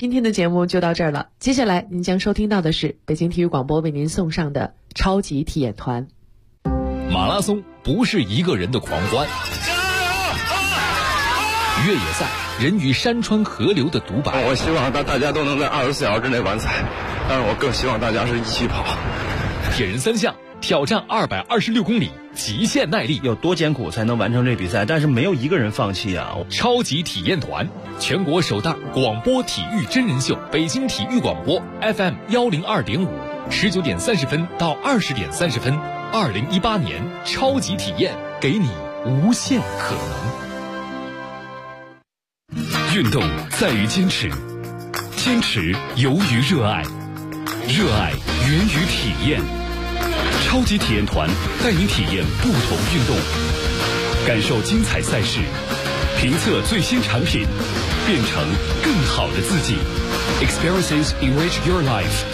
今天的节目就到这儿了，接下来您将收听到的是北京体育广播为您送上的超级体验团。 马拉松不是一个人的狂欢，越野赛人与山川河流的独白。 我希望大家都能在24小时之内完赛，但是我更希望大家是一起跑。 铁人三项挑战226公里，极限耐力， 有多艰苦才能完成这比赛？但是没有一个人放弃啊！ 超级体验团，全国首档广播体育真人秀，北京体育广播 FM 102.5，19点30分到20点30分，2018年超级体验，给你无限可能。运动在于坚持，坚持由于热爱，热爱源于体验。超级体验团带你体验不同运动，感受精彩赛事，评测最新产品，变成更好的自己。Experiences enrich your life。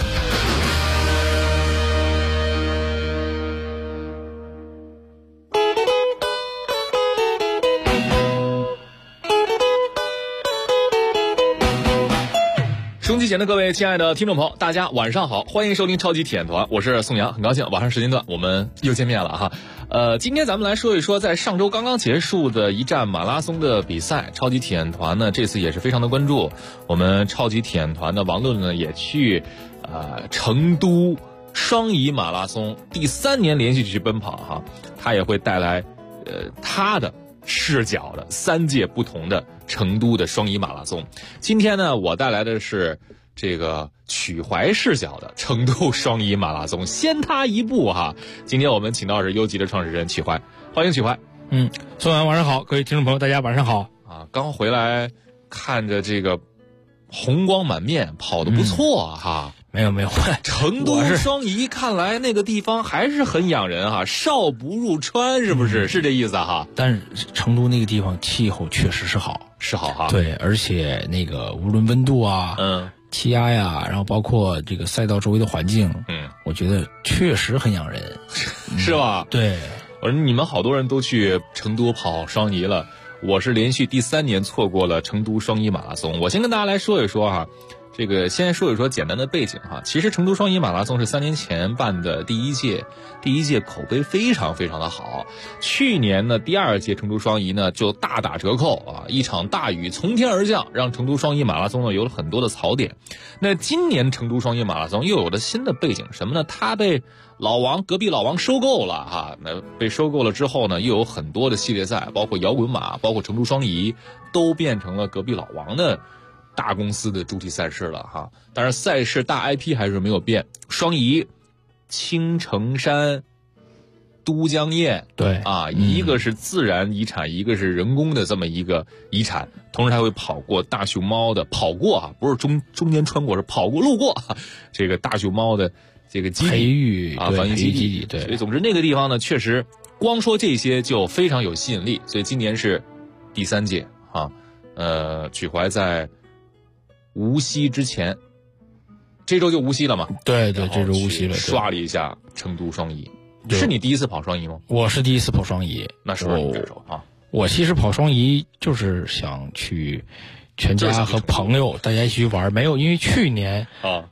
收音机前的各位亲爱的听众朋友，大家晚上好，欢迎收听超级体验团，我是宋阳，很高兴晚上时间段我们又见面了哈。今天咱们来说一说在上周刚刚结束的一站马拉松的比赛，超级体验团呢这次也是非常的关注，我们超级体验团的王论呢也去成都双遗马拉松第3年连续去奔跑哈，他也会带来他的视角的3届不同的成都的双遗马拉松。今天呢我带来的是这个曲怀视角的成都双遗马拉松，先他一步哈。今天我们请到的是优吉的创始人曲怀，欢迎曲怀。 宋阳晚上好，各位听众朋友大家晚上好啊！刚回来看着这个红光满面，跑得不错哈。 没有成都双遗看来那个地方还是很养人哈，少不入川是不是？是这意思哈。 但是成都那个地方气候确实是好哈。 对，而且那个无论温度啊气压呀，然后包括这个赛道周围的环境我觉得确实很养人是吧？ 对， 我说你们好多人都去成都跑双遗了，我是连续第3年错过了成都双遗马拉松。我先跟大家来说一说哈，这个先说一说简单的背景哈。其实成都双遗马拉松是3年前办的第一届口碑非常非常的好。去年呢第2届成都双遗呢就大打折扣啊，一场大雨从天而降，让成都双遗马拉松呢有了很多的槽点。那今年成都双遗马拉松又有了新的背景，什么呢？它被隔壁老王收购了哈。那被收购了之后呢，又有很多的系列赛，包括摇滚马，包括成都双遗，都变成了隔壁老王的大公司的主体赛事了哈。但是赛事大 IP 还是没有变，双遗、青城山、都江堰， 对啊，一个是自然遗产，一个是人工的这么一个遗产，同时还会跑过大熊猫的，跑过啊，不是中间穿过，是跑过路过这个大熊猫的这个基地培育啊，繁育基地。 对， 所以总之那个地方呢，确实光说这些就非常有吸引力。所以今年是第3届啊，曲怀在无锡之前，这周就无锡了嘛？ 对，这周无锡了， 刷了一下成都双遗。是你第一次跑双遗吗？ 我是第一次跑双遗。 那说说你感受啊？ 我其实跑双遗就是想去全家和朋友大家一起去玩，没有，因为去年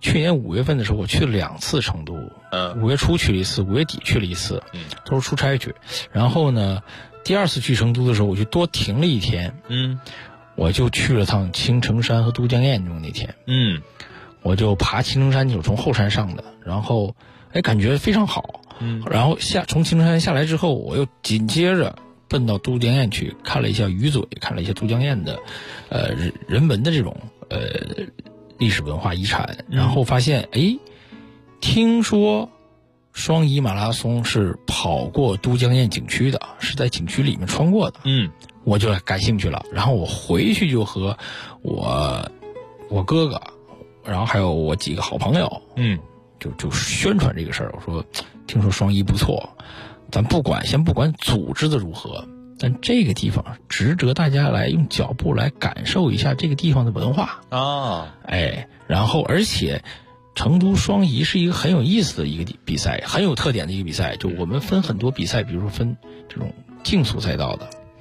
5月份的时候我去了2次成都，5月初去了一次，5月底去了一次，都是出差去。然后呢，第2次去成都的时候，我就多停了1天，我就去了趟青城山和都江堰中那天，我就爬青城山，就是从后山上的，然后感觉非常好，然后从青城山下来之后，我又紧接着奔到都江堰去看了一下鱼嘴，看了一下都江堰的人文的这种历史文化遗产，然后发现听说双遗马拉松是跑过都江堰景区的，是在景区里面穿过的，我就感兴趣了。然后我回去就和我哥哥，然后还有我几个好朋友，就宣传这个事儿。我说听说双遗不错，咱先不管组织的如何，但这个地方值得大家来用脚步来感受一下这个地方的文化啊！然后而且成都双遗是一个很有意思的一个比赛，很有特点的一个比赛。就我们分很多比赛，比如说分这种竞速赛道的，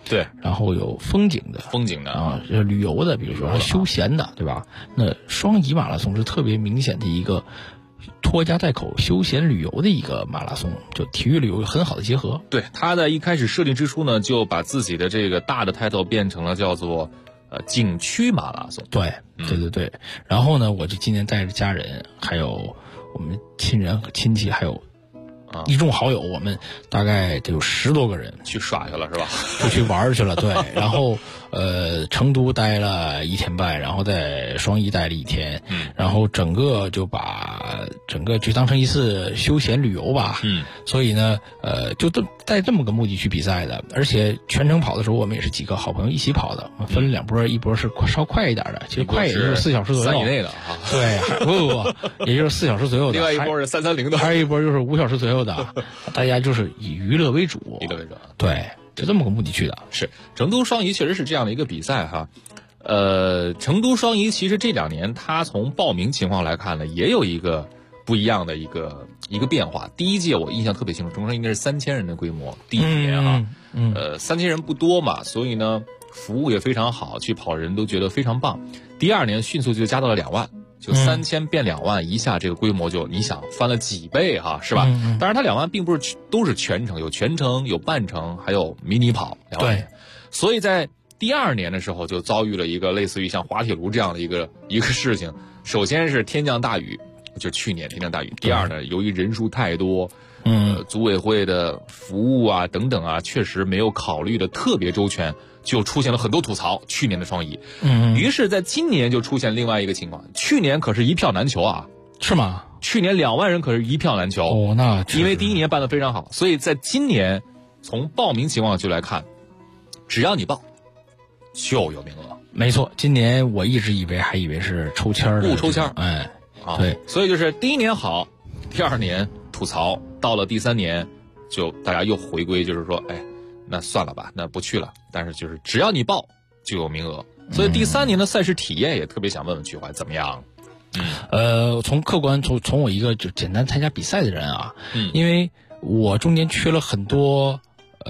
对， 然后有风景的啊，旅游的，比如说休闲的，对吧？那双宜马拉松是特别明显的一个拖家带口休闲旅游的一个马拉松，就体育旅游很好的结合。 对，他在一开始设定之初呢，就把自己的这个大的 title 变成了叫做景区马拉松。 对，对。然后呢，我就今年带着家人，还有我们亲人和亲戚，还有一众好友，我们大概得有10多个人去耍去了，是吧？ 就去玩去了，对。然后成都待了1天半，然后在双宜待了1天，然后整个就当成一次休闲旅游吧，所以呢，就带这么个目的去比赛的，而且全程跑的时候，我们也是几个好朋友一起跑的，我们分了2波，一波是稍快一点的，其实快也就是4小时左右 3以内的啊， 对，不，也就是4小时左右的， 另外一波是330的， 还有一波就是5小时左右的，大家就是以娱乐为主，对。就这么个目的去的。 是成都双宜确实是这样的一个比赛哈，成都双宜其实这2年它从报名情况来看呢，也有一个不一样的一个变化。第一届我印象特别清楚，中山应该是3000人的规模，第1年啊，3000人不多嘛，所以呢服务也非常好，去跑人都觉得非常棒。第2年迅速就加到了2万。就3000变2万，一下这个规模就你想翻了几倍哈，是吧？当然它2万并不是都是全程，有全程，有半程，还有迷你跑。 对， 所以在第2年的时候就遭遇了一个类似于像滑铁卢这样的一个事情。首先是天降大雨，就去年天降大雨。第二呢，由于人数太多，组委会的服务啊等等啊，确实没有考虑的特别周全。就出现了很多吐槽，去年的双宜，于是在今年就出现另外一个情况，去年可是一票难求啊， 是吗？ 去年2万人可是一票难求哦，那因为第1年办得非常好，所以在今年从报名情况就来看，只要你报，就有名额。 没错，今年我一直还以为是抽签的， 不抽签， 哎， 对，所以就是第1年好，第2年吐槽，到了第3年，就大家又回归，就是说，哎。那算了吧，那不去了。但是就是只要你报就有名额，所以第3年的赛事体验也特别想问问曲怀怎么样？ 从客观从我一个就简单参加比赛的人啊，因为我中间缺了很多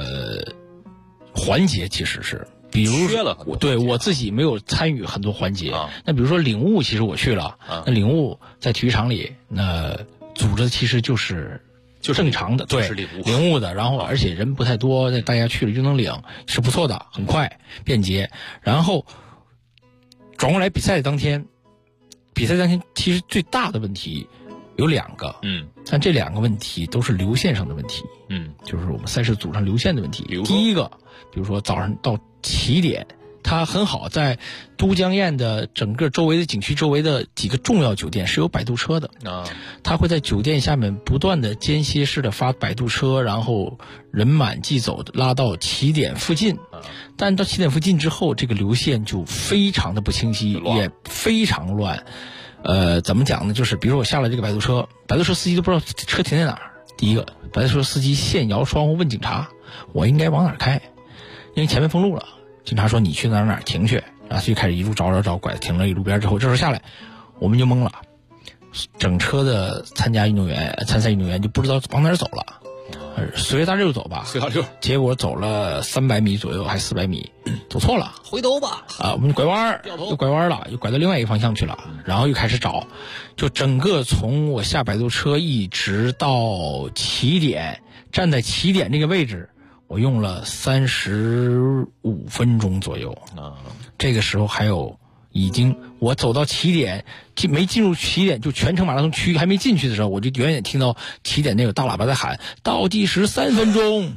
环节，其实是比如缺了很多， 对我自己没有参与很多环节。那比如说领悟，其实我去了，那领悟在体育场里，那组织其实就是正常的，对，领悟的，然后而且人不太多，大家去了就能领，是不错的，很快便捷。然后转过来比赛当天其实最大的问题有2个，但这2个问题都是流线上的问题，就是我们赛事组上流线的问题。第一个，比如说早上到起点，它很好，在都江堰的整个周围的景区周围的几个重要酒店是有摆渡车的它会在酒店下面不断的间歇式的发摆渡车，然后人满即走拉到起点附近但到起点附近之后，这个流线就非常的不清晰，也非常乱。怎么讲呢？就是比如说我下了这个摆渡车司机都不知道车停在哪儿。第一个，摆渡车司机现摇窗户问警察，我应该往哪儿开？因为前面封路了。警察说你去哪儿停去，然后就开始一路找，拐停了一路边之后，这时候下来我们就懵了，整车的参赛运动员就不知道往哪儿走了，随着大溜走吧，结果走了300米左右还400米，走错了， 回头吧我们拐弯了，又拐到另外一个方向去了，然后又开始找，就整个从我下摆渡车一直到起点，站在起点这个位置。我用了35分钟左右这个时候还有我走到起点没进入起点，就全程马拉松区还没进去的时候，我就远远听到起点那有大喇叭在喊倒计时3分钟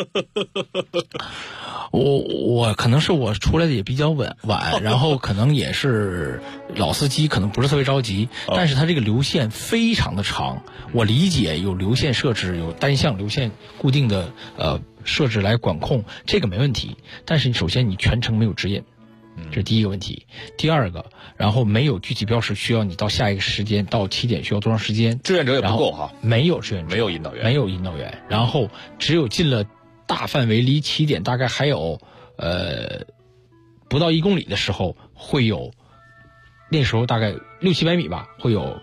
我可能是我出来的也比较晚然后可能也是老司机，可能不是特别着急但是它这个流线非常的长，我理解有流线设置，有单向流线固定的设置来管控，这个没问题。但是首先你全程没有指引，这是第一个问题。第二个，然后没有具体标识，需要你到下一个时间到起点需要多长时间， 志愿者也不够哈， 没有志愿者， 没有引导员， 然后只有进了大范围离起点大概还有不到1公里的时候，会有那时候大概600-700米吧，会有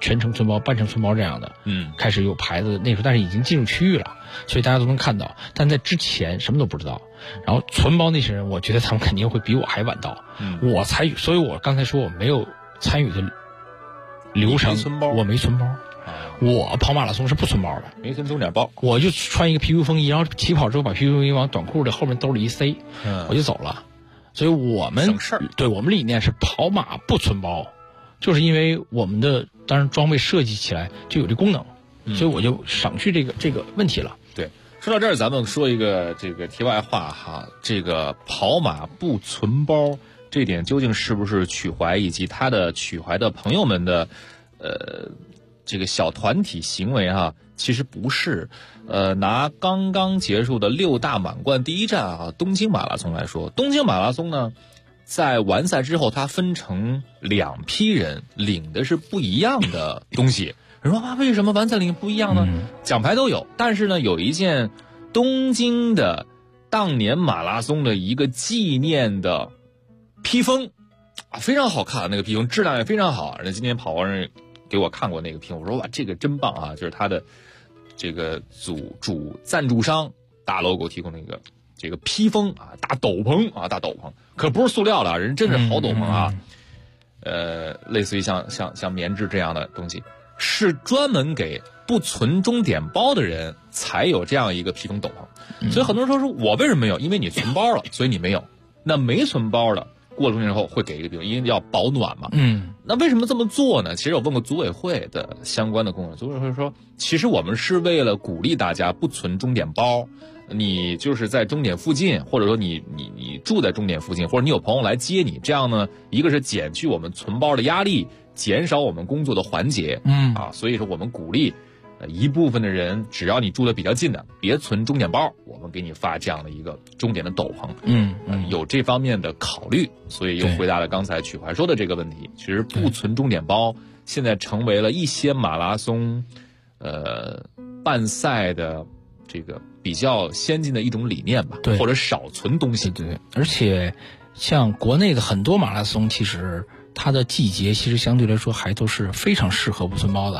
全程村包、半程村包这样的，开始有牌子那时候，但是已经进入区域了，所以大家都能看到。但在之前什么都不知道。然后存包那些人，我觉得他们肯定会比我还晚到。我参与，所以我刚才说我没有参与的流程，我没存包。我跑马拉松是不存包的， 没存终点包， 我就穿一个皮肤风衣，然后起跑之后把皮肤风衣往短裤的后面兜里一塞，我就走了。所以我们省事儿， 对我们理念是跑马不存包，就是因为我们的当然装备设计起来就有这功能，所以我就省去这个问题了。 对，说到这儿，咱们说一个这个题外话哈，这个跑马不存包这点究竟是不是曲怀以及他的曲怀的朋友们的这个小团体行为哈？其实不是。拿刚刚结束的6大满贯第一站啊，东京马拉松来说，东京马拉松呢，在完赛之后，它分成2批人，领的是不一样的东西。人说啊，为什么完赛领不一样呢？奖牌都有，但是呢，有一件东京的当年马拉松的一个纪念的披风啊，非常好看，那个披风质量也非常好。人家今天跑完人给我看过那个披风，我说哇，这个真棒啊！就是它的这个主赞助商大 logo 提供那个这个披风啊，大斗篷啊，大斗篷，可不是塑料的，人真是好斗篷啊。类似于像棉质这样的东西，是专门给不存终点包的人才有这样一个披风斗篷。所以很多人说我为什么没有？因为你存包了，所以你没有。那没存包的过了中间之后会给一个披风，因为要保暖嘛。那为什么这么做呢？其实我问过组委会的相关的工作，组委会说，其实我们是为了鼓励大家不存终点包。你就是在终点附近，或者说你住在终点附近，或者你有朋友来接你，这样呢，一个是减去我们存包的压力，减少我们工作的环节，所以说我们鼓励一部分的人，只要你住的比较近的，别存终点包，我们给你发这样的一个终点的斗篷，有这方面的考虑，所以又回答了刚才曲怀说的这个问题。其实不存终点包现在成为了一些马拉松办赛的这个比较先进的一种理念吧，或者少存东西。 对，而且像国内的很多马拉松，其实它的季节其实相对来说还都是非常适合不存包的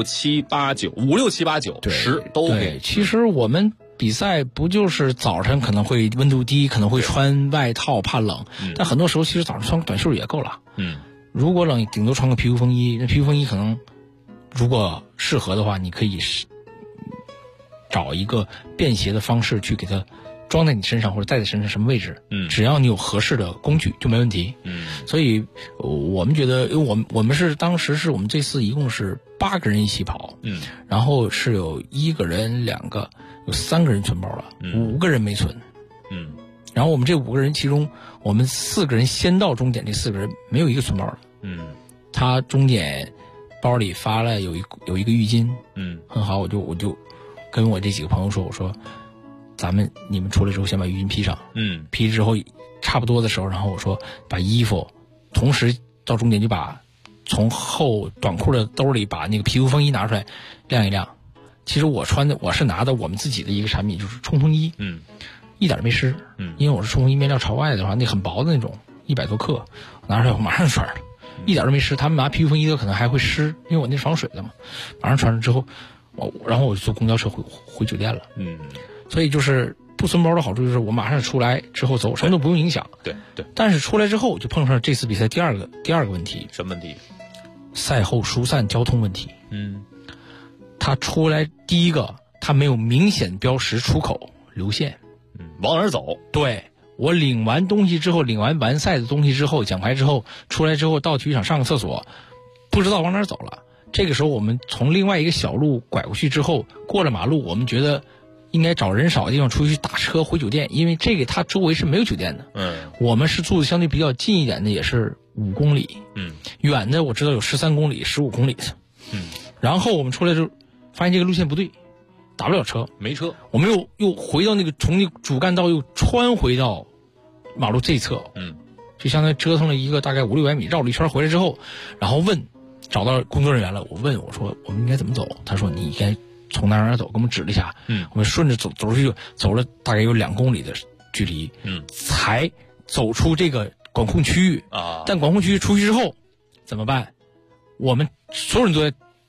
，5、6、7、8、9、10都给。 其实我们比赛不就是早晨可能会温度低，可能会穿外套怕冷，但很多时候其实早上穿个短袖也够了。如果冷，顶多穿个皮肤风衣。那皮肤风衣可能如果适合的话，你可以找一个便携的方式去给它装在你身上或者戴在身上什么位置，只要你有合适的工具就没问题。所以我们觉得，因为我们是当时是我们这次一共是8个人一起跑，然后是有1个人2个，有3个人存包了，5个人没存。然后我们这5个人其中，我们4个人先到终点，这4个人没有一个存包的。他终点包里发了有一个浴巾，很好，我就跟我这几个朋友说，我说你们出来之后先把浴巾披上，披之后差不多的时候，然后我说把衣服同时到终点就把从后短裤的兜里把那个皮肤风衣拿出来晾一晾。其实我是拿的我们自己的一个产品，就是冲锋衣，一点都没湿，因为我是冲锋衣面料朝外的话，那很薄的那种，100多克，拿出来我马上穿了，一点都没湿。他们拿皮肤风衣的可能还会湿，因为我那是防水的嘛，马上穿上之后。然后我就坐公交车回酒店了。所以就是不存包的好处就是我马上出来之后走，什么都不用影响。 对。 但是出来之后就碰上这次比赛第二个问题。 什么问题？ 赛后疏散交通问题。他出来第一个，他没有明显标识出口流线。 往哪儿走？ 对。我领完东西之后，领完完赛的东西之后，奖牌之后，出来之后到体育场上个厕所，不知道往哪儿走了。这个时候我们从另外一个小路拐过去之后，过了马路，我们觉得应该找人少的地方出去打车回酒店，因为这个它周围是没有酒店的。我们是住的相对比较近一点的，也是5公里。远的我知道有13公里、15公里的。然后我们出来就发现这个路线不对，打不了车， 没车。我们又回到那个从那个主干道又穿回到马路这侧。就相当于折腾了一个大概500-600米，绕了一圈回来之后，然后找到工作人员了，我说我们应该怎么走？他说你应该从哪儿走，给我们指了一下。我们顺着走出去，走了大概有2公里的距离，才走出这个管控区域。但管控区域出去之后怎么办？我们所有人都在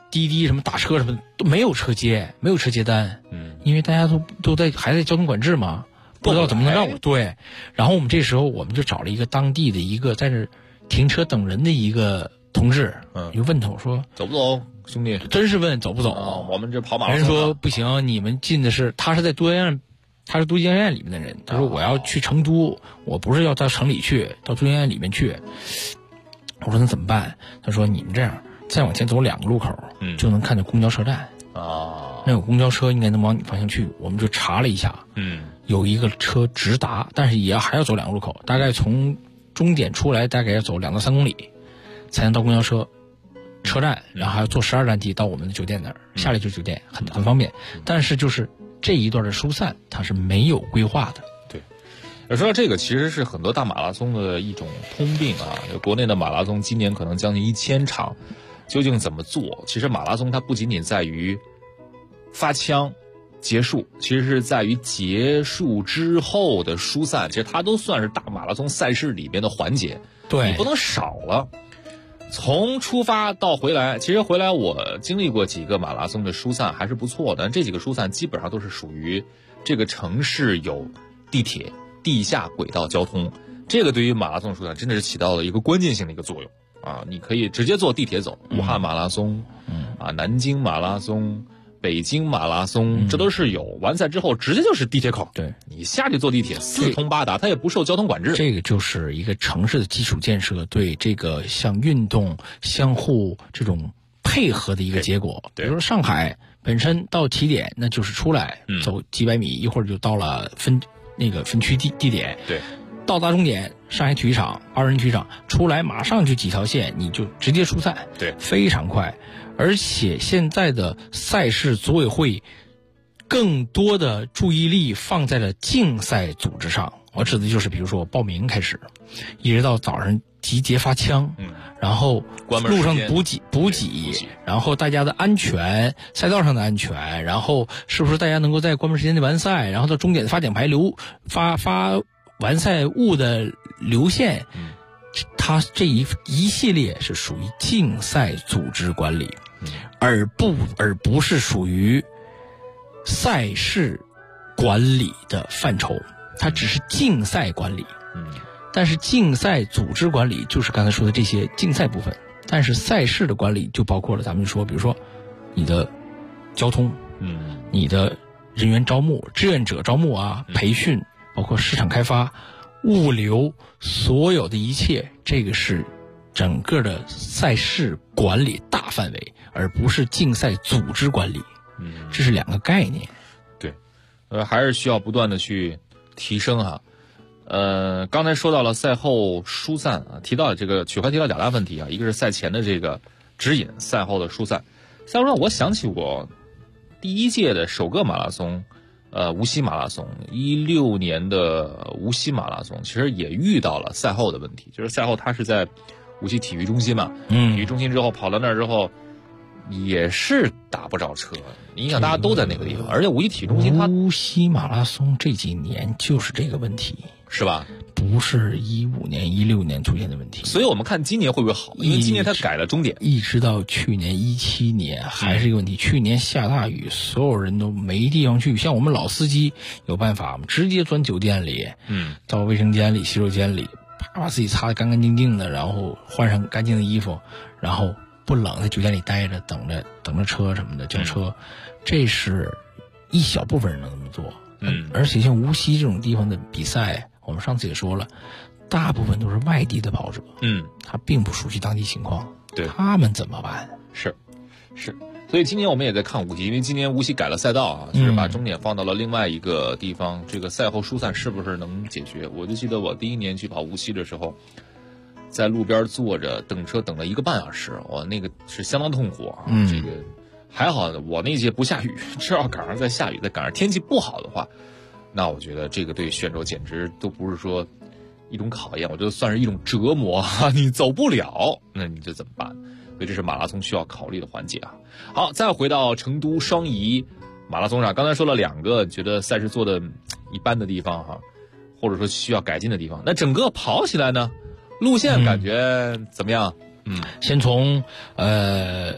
滴滴什么打车什么都没有车接，没有车接单，因为大家都还在交通管制嘛，不知道怎么能让我对。然后我们这时候我们就找了一个当地的一个在这停车等人的一个同志，就问他我说走不走，兄弟？ 真是问走不走？ 我们这跑马拉松。 人说不行，你们进的是他是在都江堰，他是都江堰里面的人。他说我要去成都，我不是要到城里去，到都江堰里面去。我说那怎么办？他说你们这样再往前走2个路口，就能看见公交车站啊，那有公交车应该能往你方向去。我们就查了一下，有一个车直达，但是还要走2个路口，大概从终点出来大概要走2到3公里，才能到公交车站，然后还要坐12站地到我们的酒店那儿，下来就是酒店，很方便。但是就是这一段的疏散，它是没有规划的。 说到这个，其实是很多大马拉松的一种通病啊。国内的马拉松今年可能将近1000场，究竟怎么做？其实马拉松它不仅仅在于发枪结束，其实是在于结束之后的疏散，其实它都算是大马拉松赛事里边的环节。 对， 你不能少了。从出发到回来，其实回来我经历过几个马拉松的疏散还是不错的，这几个疏散基本上都是属于这个城市有地铁、地下轨道交通，这个对于马拉松疏散真的是起到了一个关键性的一个作用啊！你可以直接坐地铁走，武汉马拉松，南京马拉松、北京马拉松，这都是有。完赛之后直接就是地铁口， 对， 你下去坐地铁四通八达，它也不受交通管制。 这个就是一个城市的基础建设对这个像运动相互这种配合的一个结果。比如说上海本身到起点那就是出来走几百米，一会儿就到了分区地点， 对， 到达终点上海体育场、2人体育场，出来马上就几条线，你就直接疏散， 对， 非常快。而且现在的赛事组委会更多的注意力放在了竞赛组织上，我指的就是比如说报名开始，一直到早上集结发枪，然后路上补给，然后大家的安全，赛道上的安全，然后是不是大家能够在关门时间内完赛，然后到终点发奖牌发完赛物的流线，它这一系列是属于竞赛组织管理，而不是属于赛事管理的范畴，它只是竞赛管理。但是竞赛组织管理就是刚才说的这些竞赛部分，但是赛事的管理就包括了咱们说，比如说你的交通，你的人员招募、志愿者招募啊、培训，包括市场开发、物流，所有的一切，这个是整个的赛事管理大范围，而不是竞赛组织管理。这是2个概念。 对，还是需要不断的去提升哈。刚才说到了赛后疏散啊，提到这个曲怀提到2大问题啊，一个是赛前的这个指引，赛后的疏散。赛后让我想起我第1届的首个马拉松，无锡马拉松，16年的无锡马拉松，其实也遇到了赛后的问题，就是赛后他是在无锡体育中心嘛，体育中心之后跑到那儿之后，也是打不着车。你想大家都在那个地方，而且无锡体育中心它无锡马拉松这几年就是这个问题， 是吧？ 不是15年、16年出现的问题。 所以我们看今年会不会好？因为今年它改了终点， 一直到去年17年还是一个问题。去年下大雨，所有人都没地方去。像我们老司机有办法，我们直接钻酒店里，到卫生间里、洗手间里，把自己擦得干干净净的，然后换上干净的衣服，然后不冷在酒店里待着，等着车什么的叫车。这是一小部分人能这么做。而且像无锡这种地方的比赛，我们上次也说了，大部分都是外地的跑者，他并不熟悉当地情况， 对， 他们怎么办？ 是，所以今年我们也在看无锡，因为今年无锡改了赛道啊，就是把终点放到了另外一个地方，这个赛后疏散是不是能解决？我就记得我第1年去跑无锡的时候，在路边坐着等车等了1个半小时，我那个是相当痛苦啊，这个。还好我那届不下雨，这要赶上在下雨，再赶上天气不好的话，那我觉得这个对选手简直都不是说一种考验，我觉得算是一种折磨啊！你走不了，那你这怎么办？所以这是马拉松需要考虑的环节啊。好，再回到成都双遗马拉松上，刚才说了2个觉得赛事做的一般的地方哈，或者说需要改进的地方。那整个跑起来呢，路线感觉怎么样？ 先从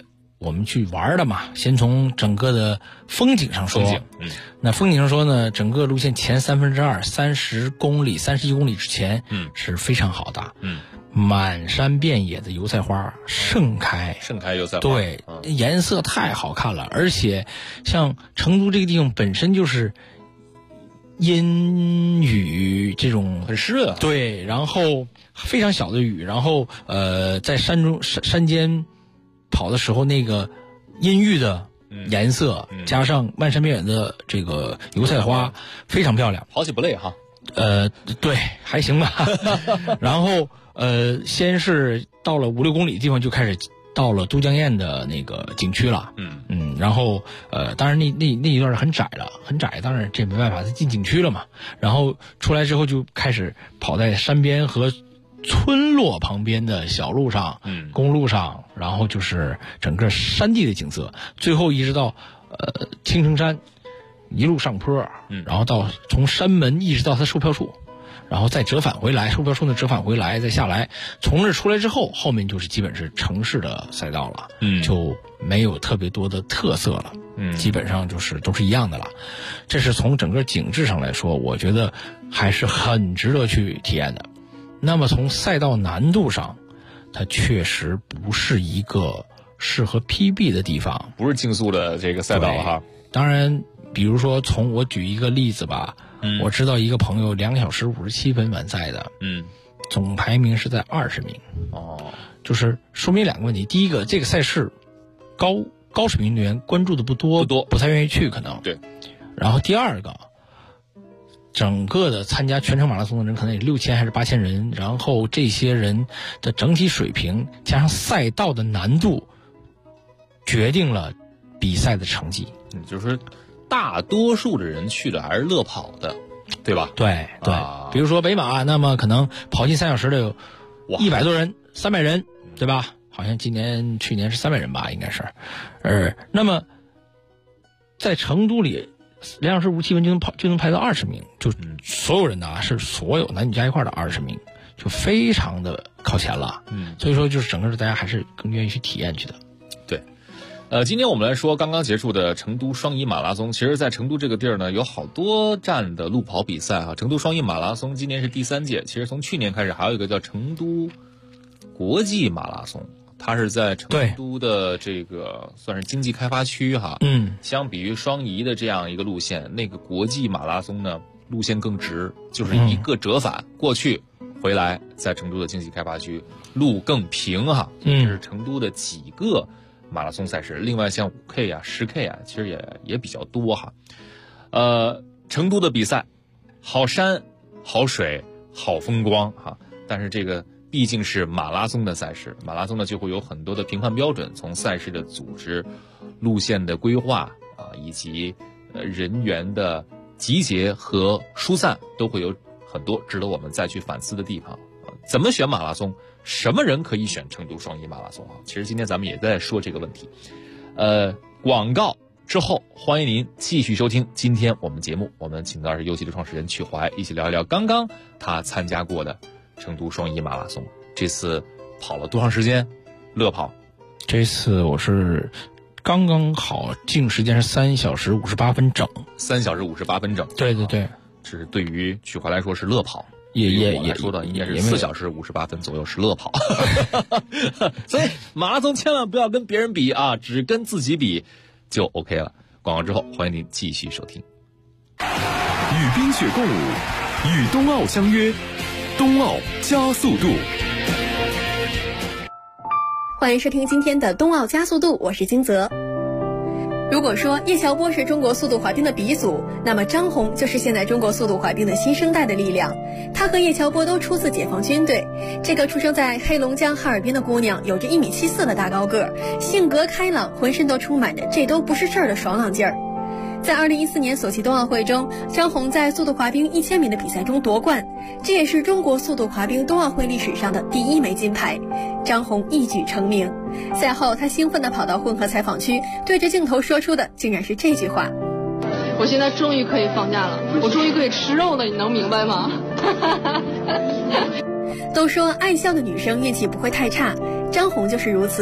我们去玩的嘛，先从整个的风景上说。那风景上说呢，整个路线前2/3，30公里、31公里之前，是非常好的。满山遍野的油菜花盛开油菜花， 对，颜色太好看了。而且像成都这个地方本身就是阴雨这种很湿热， 对，然后非常小的雨，然后在山间跑的时候，那个阴郁的颜色，加上漫山遍野的这个油菜花，非常漂亮， 跑起不累哈。 对，还行吧。然后先是到了5-6公里的地方，就开始到了都江堰的那个景区了。然后当然那一段是很窄了，很窄，当然这没办法，它进景区了嘛。然后出来之后就开始跑在山边和村落旁边的小路上，公路上，然后就是整个山地的景色，最后一直到青城山，一路上坡，然后到从山门一直到它售票处，然后再折返回来，售票处呢折返回来，再下来，从这出来之后，后面就是基本是城市的赛道了，就没有特别多的特色了，基本上就是都是一样的了。这是从整个景致上来说，我觉得还是很值得去体验的。那么从赛道难度上，它确实不是一个适合 PB 的地方， 不是竞速的这个赛道哈。 当然，比如说从我举一个例子吧，我知道一个朋友2小时57分完赛的，总排名是在20名。就是说明2个问题：第一个，这个赛事高水平运动员关注的不多，不太愿意去可能。 对。 然后第二个，整个的参加全程马拉松的人可能也6000还是8000人，然后这些人的整体水平加上赛道的难度，决定了比赛的成绩。 就是大多数的人去的还是乐跑的，对吧？ 对对，比如说北马，那么可能跑进3小时的有100多人、300人，对吧？好像去年是300人吧，应该是。那么在成都里2小时57分就能排到20名，就所有人的是所有男女加一块的20名，就非常的靠前了。所以说就是整个大家还是更愿意去体验去的。 对。今天我们来说刚刚结束的成都双遗马拉松。其实在成都这个地儿呢，有好多站的路跑比赛啊。成都双遗马拉松今年是第3届，其实从去年开始还有一个叫成都国际马拉松，它是在成都的这个算是经济开发区哈。相比于双遗的这样一个路线，那个国际马拉松呢路线更直，就是一个折返过去回来，在成都的经济开发区路更平哈。这是成都的几个马拉松赛事。另外像5K 啊、10K 啊，其实也比较多哈。成都的比赛，好山、好水、好风光哈。但是这个毕竟是马拉松的赛事，马拉松呢就会有很多的评判标准，从赛事的组织、路线的规划啊，以及人员的集结和疏散，都会有很多值得我们再去反思的地方。怎么选马拉松？什么人可以选成都双遗马拉松啊？其实今天咱们也在说这个问题。广告之后，欢迎您继续收听今天我们节目。我们请到是优骑的创始人曲怀，一起聊一聊刚刚他参加过的成都双遗马拉松。这次跑了多长时间？乐跑？ 这次我是刚刚好，净时间是3小时58分整。 3小时58分整。 对对对， 这是对于曲怀来说是乐跑。 也说的应该是4小时58分左右是乐跑。所以马拉松千万不要跟别人比啊，只跟自己比就 OK 了。广告之后，欢迎您继续收听。 与冰雪共舞，与冬奥相约，冬奥加速度。 欢迎收听今天的冬奥加速度，我是金泽。如果说叶乔波是中国速度滑冰的鼻祖，那么张红就是现在中国速度滑冰的新生代的力量。她和叶乔波都出自解放军队，这个出生在黑龙江哈尔滨的姑娘有着1.74米的大高个儿，性格开朗，浑身都充满着这都不是事儿的爽朗劲儿。在2014年索契冬奥会中，张红在速度滑冰1000米的比赛中夺冠，这也是中国速度滑冰冬奥会历史上的第1枚金牌。张红一举成名。赛后，她兴奋地跑到混合采访区，对着镜头说出的竟然是这句话： 我现在终于可以放假了，我终于可以吃肉了，你能明白吗？ 都说爱笑的女生运气不会太差，张红就是如此。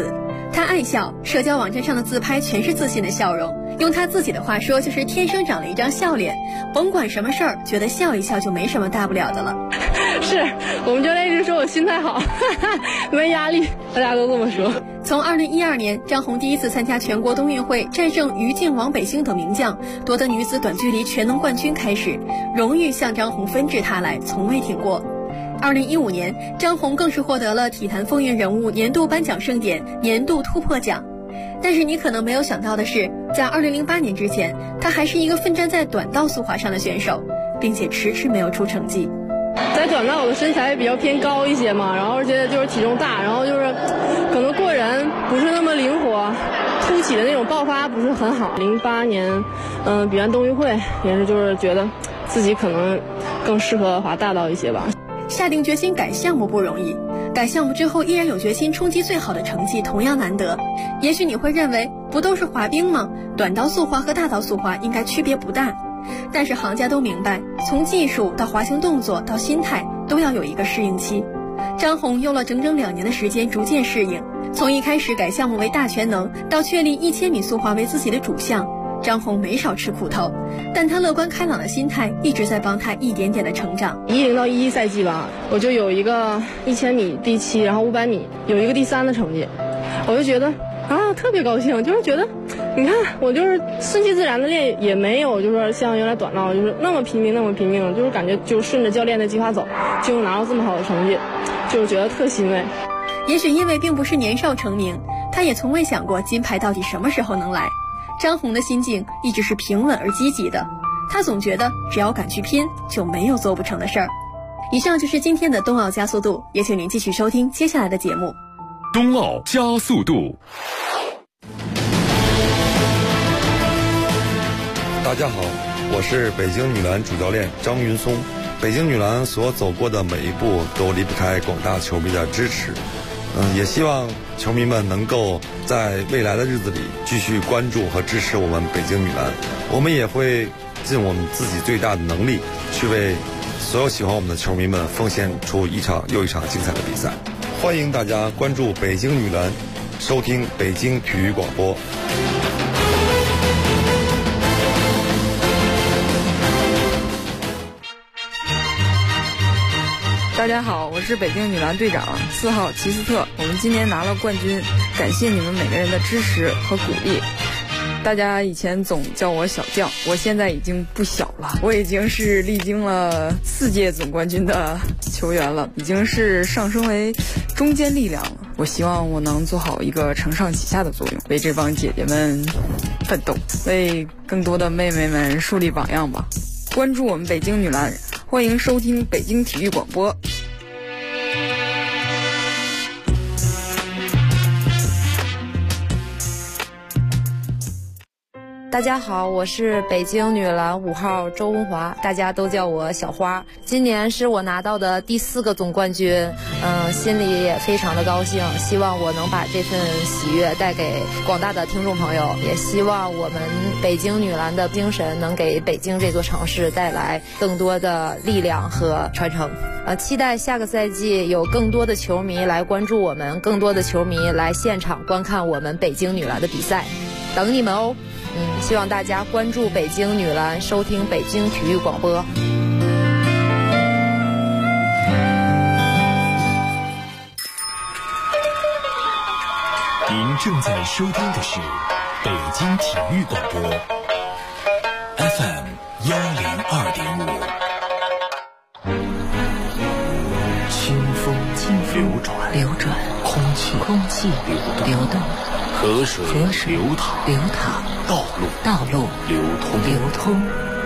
他爱笑，社交网站上的自拍全是自信的笑容，用他自己的话说就是天生长了一张笑脸，甭管什么事儿，觉得笑一笑就没什么大不了的了。 是我们教练一直说我心态好，没压力，大家都这么说。 从2012年张红第一次参加全国冬运会，战胜于静、王北星等名将，夺得女子短距离全能冠军开始，荣誉向张红纷至沓来，从未停过。2015年，张红更是获得了体坛风云人物年度颁奖盛典年度突破奖。但是你可能没有想到的是，在2008年之前，他还是一个奋战在短道速滑上的选手，并且迟迟没有出成绩。 在短道我的身材比较偏高一些嘛，然后而且就是体重大，然后就是可能过人不是那么灵活，凸起的那种爆发不是很好。08年，比完冬运会也是就是觉得自己可能更适合滑大道一些吧。 下定决心改项目不容易，改项目之后依然有决心冲击最好的成绩同样难得。也许你会认为，不都是滑冰吗？短道速滑和大道速滑应该区别不大。但是行家都明白，从技术到滑行动作到心态都要有一个适应期。张红用了整整2年的时间逐渐适应，从一开始改项目为大全能，到确立1000米速滑为自己的主项，张红没少吃苦头，但他乐观开朗的心态一直在帮他一点点的成长。 10到11赛季吧，我就有一个1000米第7，然后500米有一个第3的成绩，我就觉得特别高兴，就是觉得你看我就是顺其自然的练，也没有就是说像原来短道就是那么拼命，就是感觉就顺着教练的计划走，就能拿到这么好的成绩，就是觉得特欣慰。 也许因为并不是年少成名，他也从未想过金牌到底什么时候能来。张红的心境一直是平稳而积极的，他总觉得只要敢去拼，就没有做不成的事儿。以上就是今天的冬奥加速度，也请您继续收听接下来的节目。 冬奥加速度。 大家好，我是北京女篮主教练张云松。北京女篮所走过的每一步都离不开广大球迷的支持。也希望球迷们能够在未来的日子里继续关注和支持我们北京女篮。我们也会尽我们自己最大的能力，去为所有喜欢我们的球迷们奉献出一场又一场精彩的比赛。欢迎大家关注北京女篮，收听北京体育广播。 大家好，我是北京女篮队长4号齐斯特。我们今年拿了冠军，感谢你们每个人的支持和鼓励。大家以前总叫我小将，我现在已经不小了，我已经是历经了4届总冠军的球员了，已经是上升为中坚力量了。我希望我能做好一个承上启下的作用，为这帮姐姐们奋斗，为更多的妹妹们树立榜样吧。关注我们北京女篮，欢迎收听北京体育广播。 大家好，我是北京女篮5号周文华，大家都叫我小花。今年是我拿到的第4个总冠军，心里也非常的高兴，希望我能把这份喜悦带给广大的听众朋友，也希望我们北京女篮的精神能给北京这座城市带来更多的力量和传承。期待下个赛季有更多的球迷来关注我们，更多的球迷来现场观看我们北京女篮的比赛，等你们哦。希望大家关注北京女篮，收听北京体育广播。 您正在收听的是北京体育广播 FM 102.5。清风流转，空气流动，河水流淌，道路流通。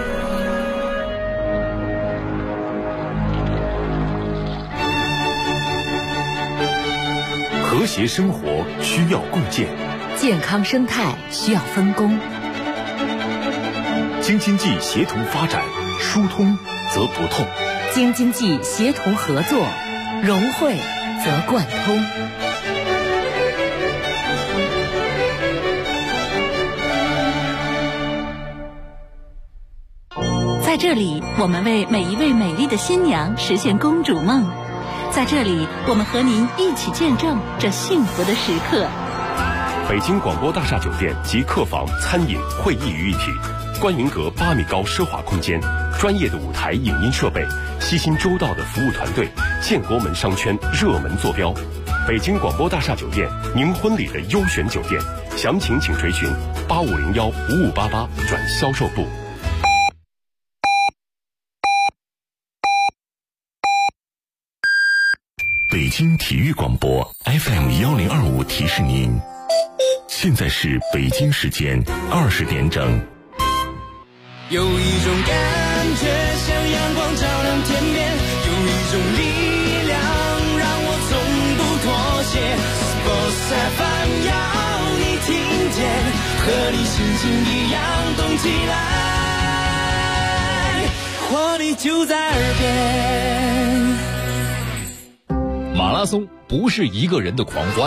和谐生活需要共建， 健康生态需要分工。 京津冀协同发展，疏通则不痛； 京津冀协同合作，融汇则贯通。在这里，我们为每一位美丽的新娘实现公主梦。在这里，我们和您一起见证这幸福的时刻。 北京广播大厦酒店集客房、餐饮、会议于一体，观云阁8米高奢华空间，专业的舞台影音设备，悉心周到的服务团队，建国门商圈热门坐标。北京广播大厦酒店，您婚礼的优选酒店，详情请垂询8501-5588转销售部。 北京体育广播 FM1025提示您，现在是北京时间20点整。 有一种感觉像阳光照亮天边，有一种力量让我从不妥协。Sports FM 要你听见，和你心情一样动起来，活力就在耳边。 马拉松不是一个人的狂欢，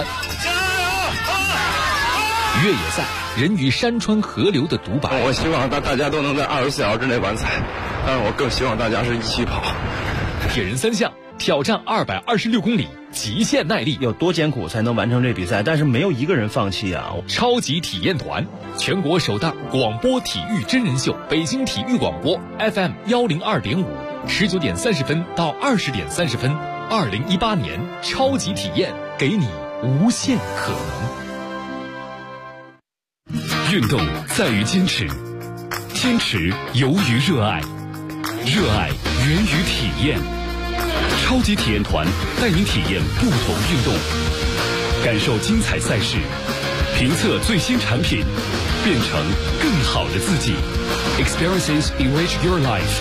越野赛人与山川河流的独白。 我希望大家都能在24小时之内完赛，但是我更希望大家是一起跑。 铁人三项挑战226公里，极限耐力， 有多艰苦才能完成这比赛？但是没有一个人放弃啊！ 超级体验团，全国首档广播体育真人秀，北京体育广播 FM102.5，19点30分到20点30分。2018年超级体验，给你无限可能。 运动在于坚持，坚持由于热爱，热爱源于体验。超级体验团带您体验不同运动，感受精彩赛事，评测最新产品，变成更好的自己。Experiences enrich your life。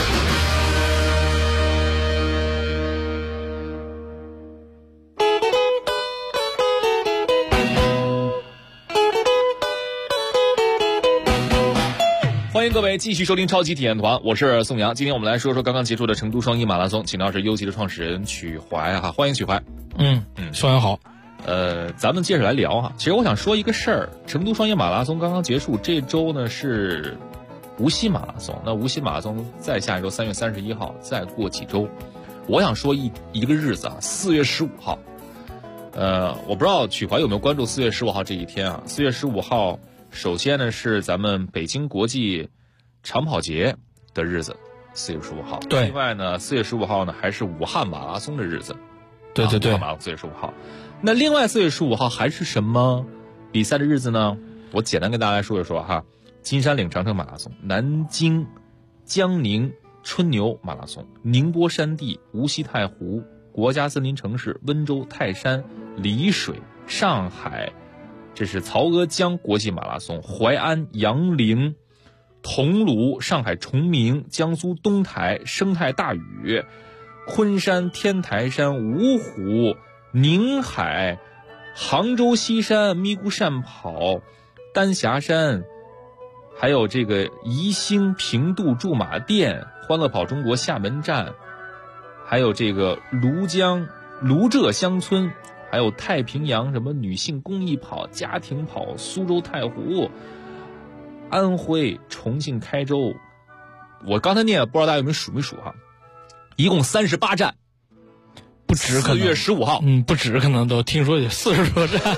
欢迎各位继续收听超级体验团，我是宋阳。今天我们来说说刚刚结束的成都双1马拉松，请到是优级的创始人曲怀哈，欢迎曲怀。 宋阳好。 咱们接着来聊哈。其实我想说一个事儿，成都双1马拉松刚刚结束，这周呢是无锡马拉松。那无锡马拉松再下一周3月31号，再过几周，我想说一个日子啊，4月15号。我不知道曲怀有没有关注4月15号这一天啊？4月15号。首先呢是咱们北京国际长跑节的日子，4月15号。 对。 另外呢，4月15号呢还是武汉马拉松的日子。 对对对。 武汉马拉松4月15号。那另外4月15号还是什么比赛的日子呢？我简单跟大家来说一说哈。金山岭长城马拉松、南京江宁春牛马拉松、宁波山地、无锡太湖、国家森林城市温州泰山、丽水、上海。这是曹阿江国际马拉松、淮安杨凌、桐庐、上海崇明、江苏东台生态大屿、昆山天台山、芜湖、宁海、杭州西山咪咕善跑、丹霞山，还有这个宜兴平度驻马店、欢乐跑中国厦门站，还有这个庐浙乡村，还有太平洋什么女性公益跑、家庭跑、苏州太湖、安徽、重庆开州。我刚才念不知道大家有没有数没数哈，一共38站， 不止可能。 4月15号， 不止可能都听说有40多站。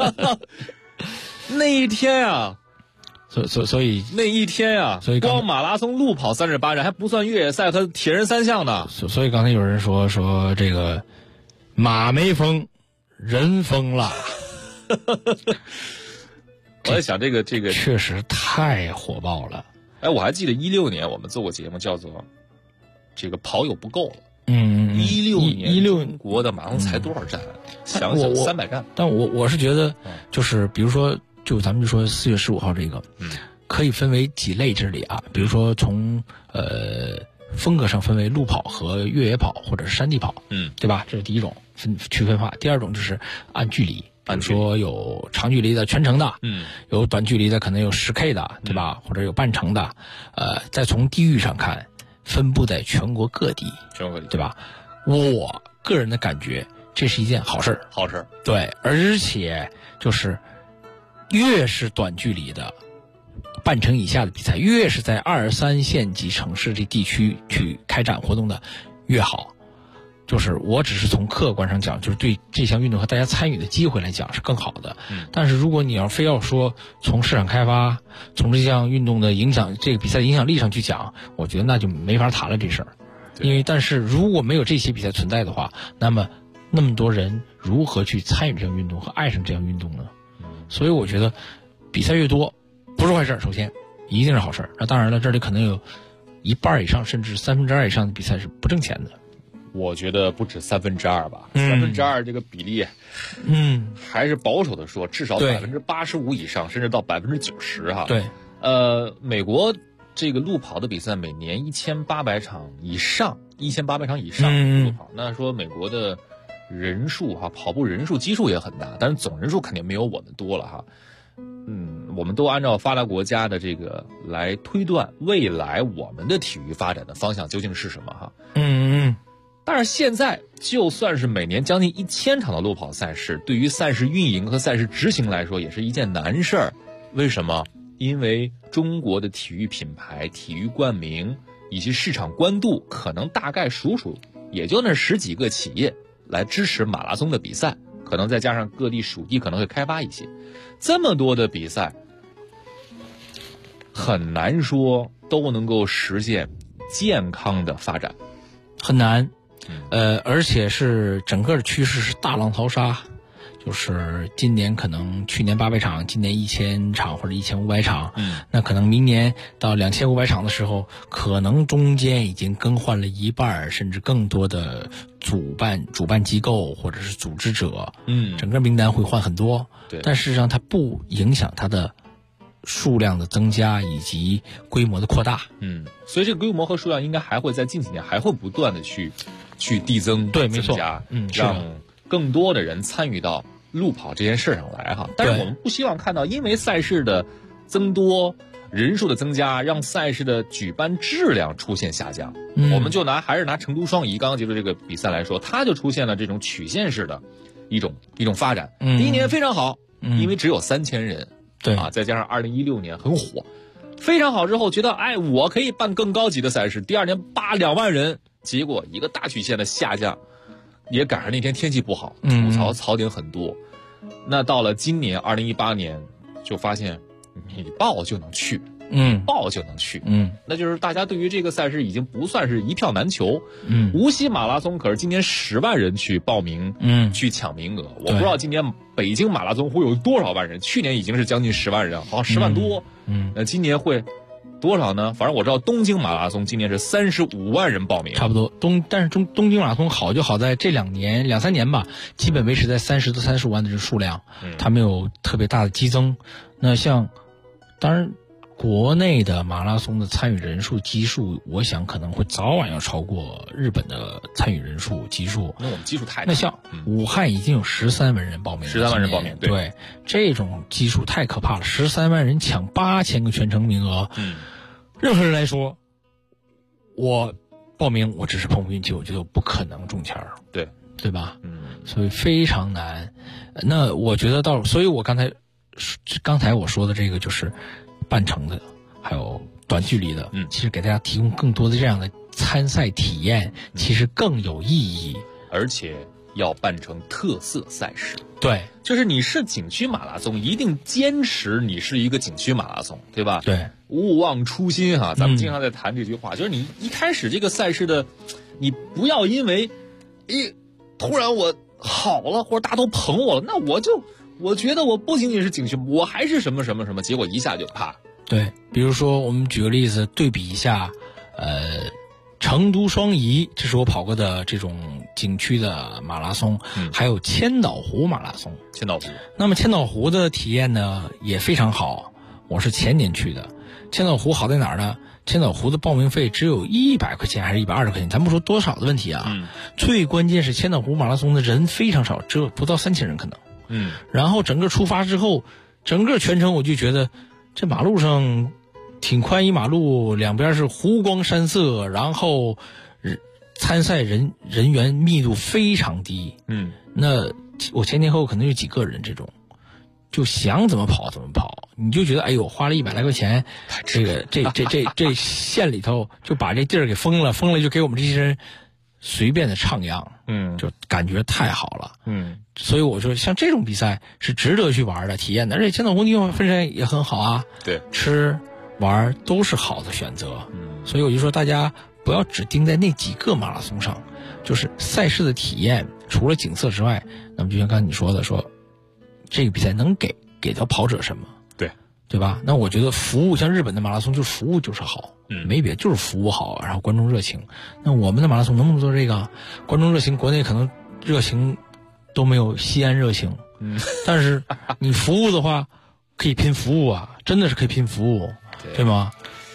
那一天啊， 所以那一天啊， 所以光马拉松路跑38站还不算越野赛，它铁人三项呢。 所以刚才有人说这个马没疯。人疯了。 我在想这个确实太火爆了。 哎，我还记得16年我们做过节目，叫做这个跑友不够了。 16 年中国的马拉松才多少站？想想300站。 但我是觉得，就是比如说，咱们就说4月15号这个，可以分为几类之里啊。比如说从风格上分为路跑和越野跑或者是山地跑，对吧？这是第一种区分法。第二种就是按距离，比如说有长距离的全程的，有短距离的可能有10K 的，对吧？或者有半程的，再从地域上看，分布在全国各地，对吧？我个人的感觉，这是一件好事。 好事。 对，而且就是越是短距离的。半程以下的比赛，越是在2、3线级城市这地区去开展活动的越好。 就是我只是从客观上讲，就是对这项运动和大家参与的机会来讲是更好的。但是如果你非要说从市场开发，从这项运动的影响，这个比赛的影响力上去讲，我觉得那就没法谈了这事儿。但是如果没有这些比赛存在的话，那么多人如何去参与这项运动和爱上这项运动呢？所以我觉得比赛越多不是坏事，首先一定是好事。那当然了，这里可能有一半以上甚至2/3以上的比赛是不挣钱的。 我觉得不止2/3吧，2/3这个比例，还是保守的说，至少85%以上，甚至到90%哈。 对， 美国这个路跑的比赛每年1800场以上，1800场以上路跑，那说美国的人数哈，跑步人数基数也很大，但是总人数肯定没有我们多了哈。我们都按照发达国家的这个来推断未来我们的体育发展的方向究竟是什么哈。但是现在就算是每年将近1000场的路跑赛事，对于赛事运营和赛事执行来说也是一件难事儿。为什么？因为中国的体育品牌、体育冠名以及市场关度，可能大概数也就那10几个企业来支持马拉松的比赛，可能再加上各地属地可能会开发一些，这么多的比赛，很难说都能够实现健康的发展， 很难。而且是整个的趋势是大浪淘沙，就是今年可能去年800场，今年1000场或者1500场，那可能明年到2500场的时候，可能中间已经更换了一半甚至更多的主办机构或者是组织者，整个名单会换很多，但事实上它不影响它的数量的增加以及规模的扩大。 所以这个规模和数量应该还会在近几年还会不断的去递增， 对，没错， 让更多的人参与到路跑这件事上来哈。但是我们不希望看到因为赛事的增多、人数的增加，让赛事的举办质量出现下降。我们就还是拿成都双遗刚刚结束这个比赛来说，它就出现了这种曲线式的一种发展。第一年非常好，因为只有3000人， 对啊，再加上2016年很火，非常好之后觉得我可以办更高级的赛事。第二年2万人，结果一个大曲线的下降，也赶上那天天气不好，吐槽槽点很多。那到了今年2018年，就发现你报就能去，报就能去，那就是大家对于这个赛事已经不算是一票难求。无锡马拉松可是今年10万人去报名，去抢名额。我不知道今年北京马拉松会有多少万人，去年已经是将近10万人，好像10万多。那今年会多少呢？反正我知道东京马拉松今年是35万人报名， 差不多。但是东京马拉松好就好在这2、3年吧，基本维持在30到35万的这数量，它没有特别大的激增。那像当然国内的马拉松的参与人数基数，我想可能会早晚要超过日本的参与人数基数。 那我们基数太大。 那像武汉已经有13万人报名 ，13万人报名， 对，这种基数太可怕了，13万人抢8000个全程名额，任何人来说，我报名我只是碰碰运气，我觉得我不可能中签，对吧？所以非常难。那我觉得所以我刚才我说的这个就是半程的，还有短距离的，其实给大家提供更多的这样的参赛体验，其实更有意义， 而且要办成特色赛事。 对， 就是你是景区马拉松，一定坚持你是一个景区马拉松，对吧？ 对， 勿忘初心哈，咱们经常在谈这句话，就是你一开始这个赛事的，你不要因为突然我好了，或者大家都捧我了，那我觉得我不仅仅是景区，我还是什么什么什么，结果一下就啪。 对，比如说我们举个例子对比一下，成都双遗，这是我跑过的这种景区的马拉松，还有千岛湖马拉松。 千岛湖， 那么千岛湖的体验呢也非常好，我是前年去的。千岛湖好在哪儿呢？千岛湖的报名费只有100块钱还是120块钱，咱不说多少的问题啊，最关键是千岛湖马拉松的人非常少，只有不到3000人可能。然后整个出发之后，整个全程我就觉得这马路上挺宽一马路，两边是湖光山色，然后参赛人员密度非常低。那我前后可能有几个人，这种就想怎么跑怎么跑，你就觉得哎呦，花了100来块钱，这县里头就把这地儿给封了就给我们这些人随便的徜徉，就感觉太好了，所以我说像这种比赛是值得去玩的、体验的，而且千岛湖地方分山也很好啊， 对， 吃玩都是好的选择，所以我就说大家不要只盯在那几个马拉松上，就是赛事的体验，除了景色之外，那么就像刚才你说的，说这个比赛能给到跑者什么？对吧？那我觉得服务，像日本的马拉松，就服务就是好，没别，就是服务好，然后观众热情。那我们的马拉松能不能做这个？观众热情，国内可能热情都没有西安热情，但是你服务的话，可以拼服务啊，真的是可以拼服务，对吗？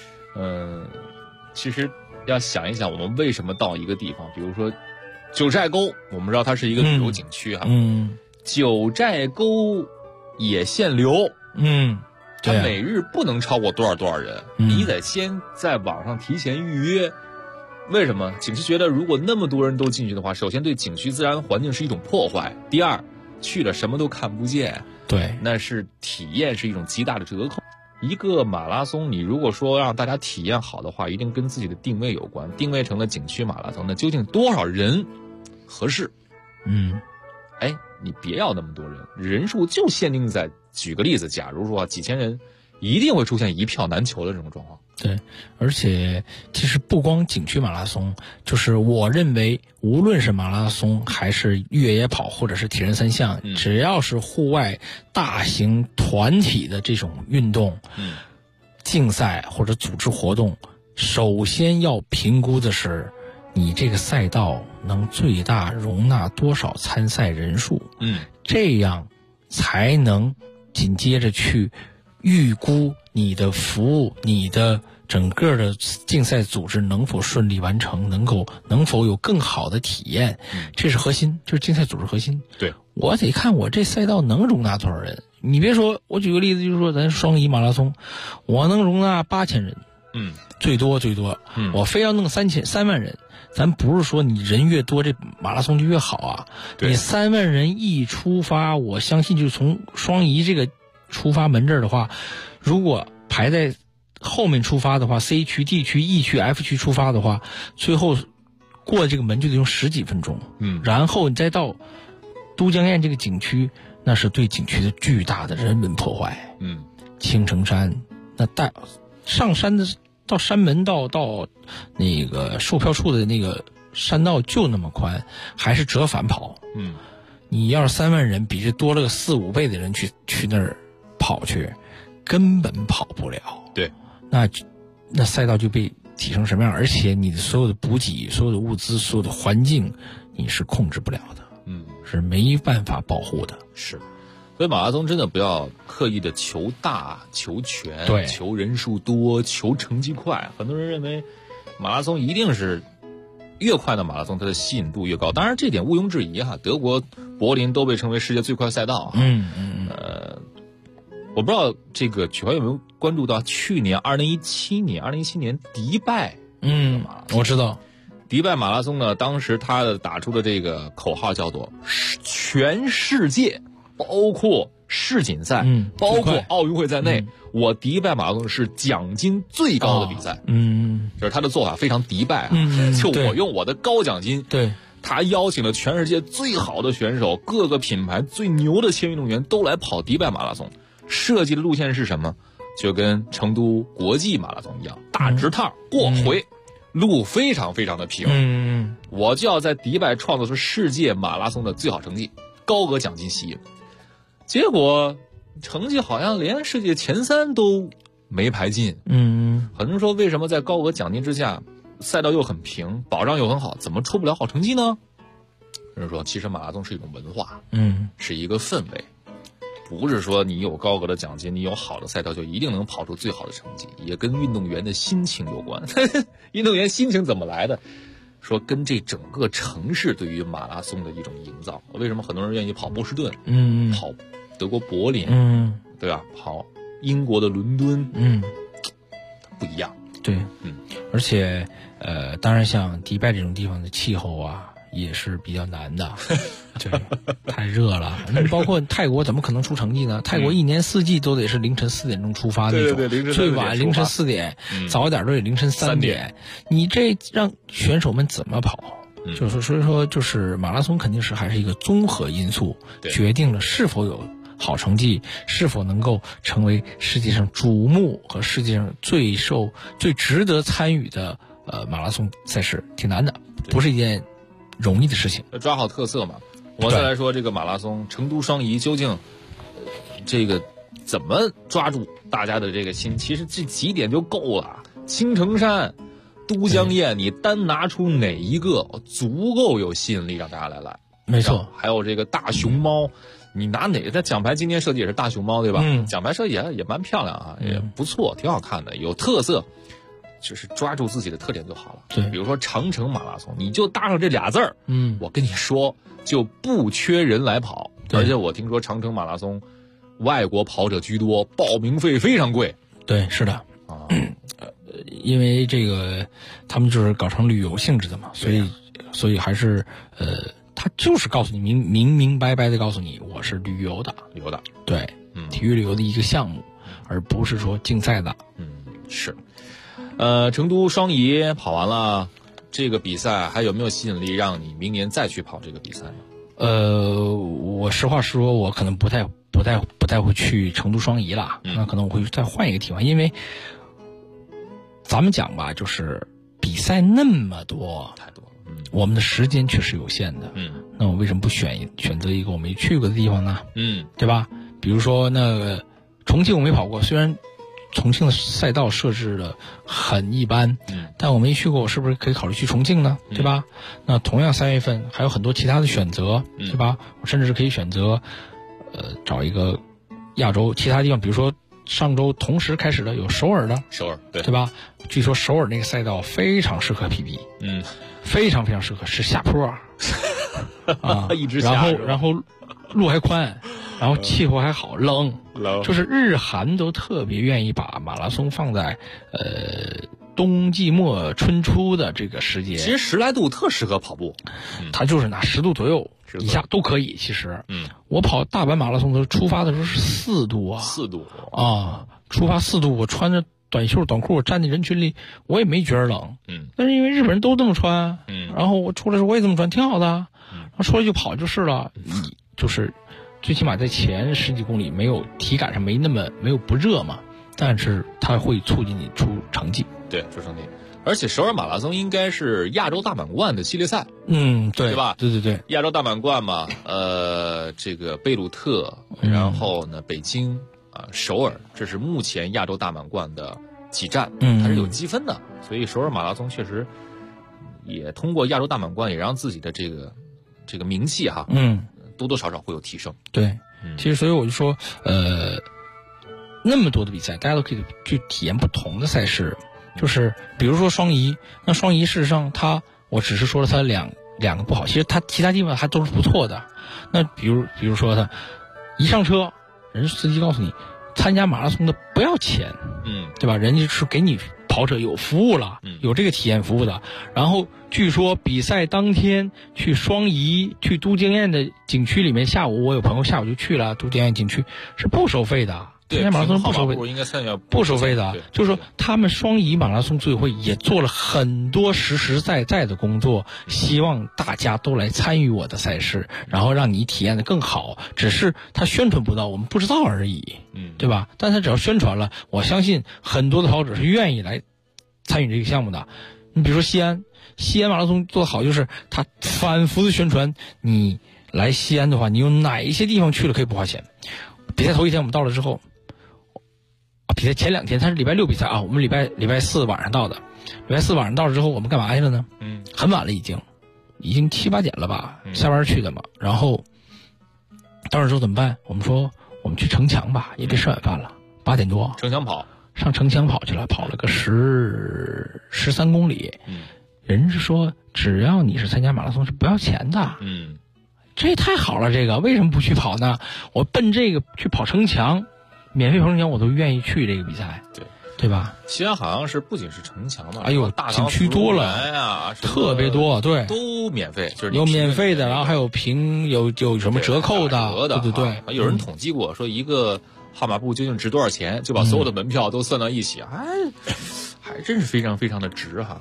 其实要想一想，我们为什么到一个地方，比如说九寨沟，我们知道它是一个旅游景区啊，九寨沟也限流，它每日不能超过多少人，你得先在网上提前预约。为什么？景区觉得如果那么多人都进去的话，首先对景区自然环境是一种破坏，第二，去了什么都看不见， 对， 那是体验是一种极大的折扣。一个马拉松，你如果说让大家体验好的话，一定跟自己的定位有关。定位成了景区马拉松，那究竟多少人合适？你别要那么多人，人数就限定在，举个例子，假如说几千人，一定会出现一票难求的这种状况。 对，而且其实不光景区马拉松，就是我认为无论是马拉松还是越野跑或者是铁人三项，只要是户外大型团体的这种运动，竞赛或者组织活动，首先要评估的是你这个赛道能最大容纳多少参赛人数，这样才能紧接着去预估你的服务，你的整个的竞赛组织能否顺利完成，能否有更好的体验，这是核心，就是竞赛组织核心。 对， 我得看我这赛道能容纳多少人。你别说，我举个例子，就是说咱双乙马拉松，我能容纳8000人，最多，我非要弄3万人。咱不是说你人越多这马拉松就越好啊，你3万人一出发，我相信就从双乙这个出发门这儿的话，如果排在后面出发的话， C 区 D 区 E 区 F 区出发的话，最后过这个门就得用10几分钟，然后你再到都江堰这个景区，那是对景区的巨大的人文破坏。青城山那上山的到山门到那个售票处的那个山道就那么宽，还是折返跑。你要是3万人，比这多了个4、5倍的人去那儿跑去，根本跑不了。 对， 那赛道就被提成什么样？而且你的所有的补给、所有的物资、所有的环境，你是控制不了的。是没办法保护的。 是。所以马拉松真的不要刻意的求大求全， 对， 求人数多，求成绩快。很多人认为马拉松一定是越快的马拉松它的吸引度越高，当然这点毋庸置疑哈。德国柏林都被称为世界最快赛道。我不知道这个曲华有没有关注到去年2017年迪拜我知道迪拜马拉松呢，当时他打出的这个口号叫做全世界包括世锦赛，包括奥运会在内，我迪拜马拉松是奖金最高的比赛。就是他的做法非常迪拜啊，就我用我的高奖金， 对， 他邀请了全世界最好的选手，各个品牌最牛的签运动员都来跑迪拜马拉松。设计的路线是什么？就跟成都国际马拉松一样，大直趟过回，路非常非常的平。我就要在迪拜创造出世界马拉松的最好成绩，高额奖金吸引。结果成绩好像连世界前3都没排进。很多人说为什么在高额奖金之下，赛道又很平，保障又很好，怎么出不了好成绩呢？有人说其实马拉松是一种文化，是一个氛围，不是说你有高额的奖金，你有好的赛道就一定能跑出最好的成绩，也跟运动员的心情有关。运动员心情怎么来的？说跟这整个城市对于马拉松的一种营造。为什么很多人愿意跑波士顿，跑德国柏林，对吧？跑英国的伦敦，不一样。 对，而且当然像迪拜这种地方的气候啊，也是比较难的。对，太热了。你包括泰国怎么可能出成绩呢？泰国一年四季都得是凌晨4点钟出发那种， 对， 最晚凌晨4点，早一点都得凌晨3点。你这让选手们怎么跑？ 就是所以说，就是马拉松肯定是还是一个综合因素，决定了是否有好成绩，是否能够成为世界上瞩目和世界上最值得参与的马拉松赛事，挺难的，不是一件容易的事情。 抓好特色嘛。我再来说这个马拉松成都双遗究竟这个怎么抓住大家的这个心？其实这几点就够了。青城山、都江堰，你单拿出哪一个足够有吸引力让大家来？ 没错。 还有这个大熊猫，你拿哪个？它奖牌今年设计也是大熊猫，对吧？奖牌设计也蛮漂亮啊，也不错，挺好看的，有特色。就是抓住自己的特点就好了。 对， 比如说长城马拉松，你就搭上这俩字儿，我跟你说就不缺人来跑。而且我听说长城马拉松外国跑者居多，报名费非常贵。 对，是的啊，因为这个他们就是搞成旅游性质的嘛，所以还是他就是告诉你明白的告诉你，我是旅游的，对，体育旅游的一个项目，而不是说竞赛的。 是。成都双遗跑完了，这个比赛还有没有吸引力让你明年再去跑这个比赛呢？ 我实话实说，我可能不太会去成都双遗了。那可能我会再换一个地方，因为咱们讲吧，就是比赛那么多， 太多了， 我们的时间确实有限的。那我为什么不选择一个我没去过的地方呢？对吧？比如说那个重庆我没跑过，虽然重庆的赛道设置的很一般，但我没去过，我是不是可以考虑去重庆呢？对吧？那同样3月份还有很多其他的选择，对吧？我甚至可以选择，找一个亚洲其他地方，比如说上周同时开始的有首尔的，对吧？据说首尔那个赛道非常适合 PB，非常非常适合，是下坡啊， 一直下， 然后路还宽。然后气候还好，冷，就是日韩都特别愿意把马拉松放在冬季末春初的这个时节。 其实10来度特适合跑步， 它就是拿10度左右以下都可以。其实，我跑大阪马拉松的时候，出发的时候是4度啊 ，4度啊，出发4度，我穿着短袖短裤，我站在人群里，我也没觉得冷，但是因为日本人都这么穿，然后我出来的时候我也这么穿，挺好的，然后出来就跑就是了，就是最起码在前10几公里没有体感上没有不热嘛，但是它会促进你出成绩， 对，出成绩。而且首尔马拉松应该是亚洲大满贯的系列赛， 对吧？ 对， 亚洲大满贯嘛，这个贝鲁特，然后呢北京首尔，这是目前亚洲大满贯的几站，它是有积分的，所以首尔马拉松确实也通过亚洲大满贯，也让自己的这个名气哈，多多少少会有提升。 对，其实所以我就说，那么多的比赛，大家都可以去体验不同的赛事。就是比如说双遗，那双遗事实上我只是说了它两个不好，其实它其他地方还都是不错的。那比如说它一上车，人司机告诉你，参加马拉松的不要钱，对吧？人家是给你跑者有服务了，有这个体验服务的。然后据说比赛当天去双遗，去都江堰的景区里面，我有朋友下午就去了都江堰景区，是不收费的。参加马拉松不收费，不收费的。就是说，他们双遗马拉松组委会也做了很多实实在在的工作，希望大家都来参与我的赛事，然后让你体验的更好。只是他宣传不到，我们不知道而已，对吧？但他只要宣传了，我相信很多的跑者是愿意来参与这个项目的。你比如说西安马拉松做得好，就是他反复的宣传，你来西安的话，你有哪一些地方去了可以不花钱。比赛头一天我们到了之后。比赛前2天，他是礼拜6比赛啊，我们礼拜4晚上到的。礼拜4晚上到了之后，我们干嘛去了呢？很晚了，已经7、8点了吧，下班去的嘛。然后到了之后怎么办？我们说我们去城墙吧，也别吃晚饭了，8点多。上城墙跑去了，跑了个13公里。人是说只要你是参加马拉松是不要钱的。这也太好了，这个为什么不去跑呢？我奔这个去跑城墙。免费跑城墙我都愿意去这个比赛，对吧？ 西安好像是不仅是城墙嘛， 哎呦，景区多了呀， 特别多，对， 都免费，就是有免费的，然后还有有什么折扣的，对。 有人统计过，说一个号码布究竟值多少钱，就把所有的门票都算到一起，还真是非常非常的值哈。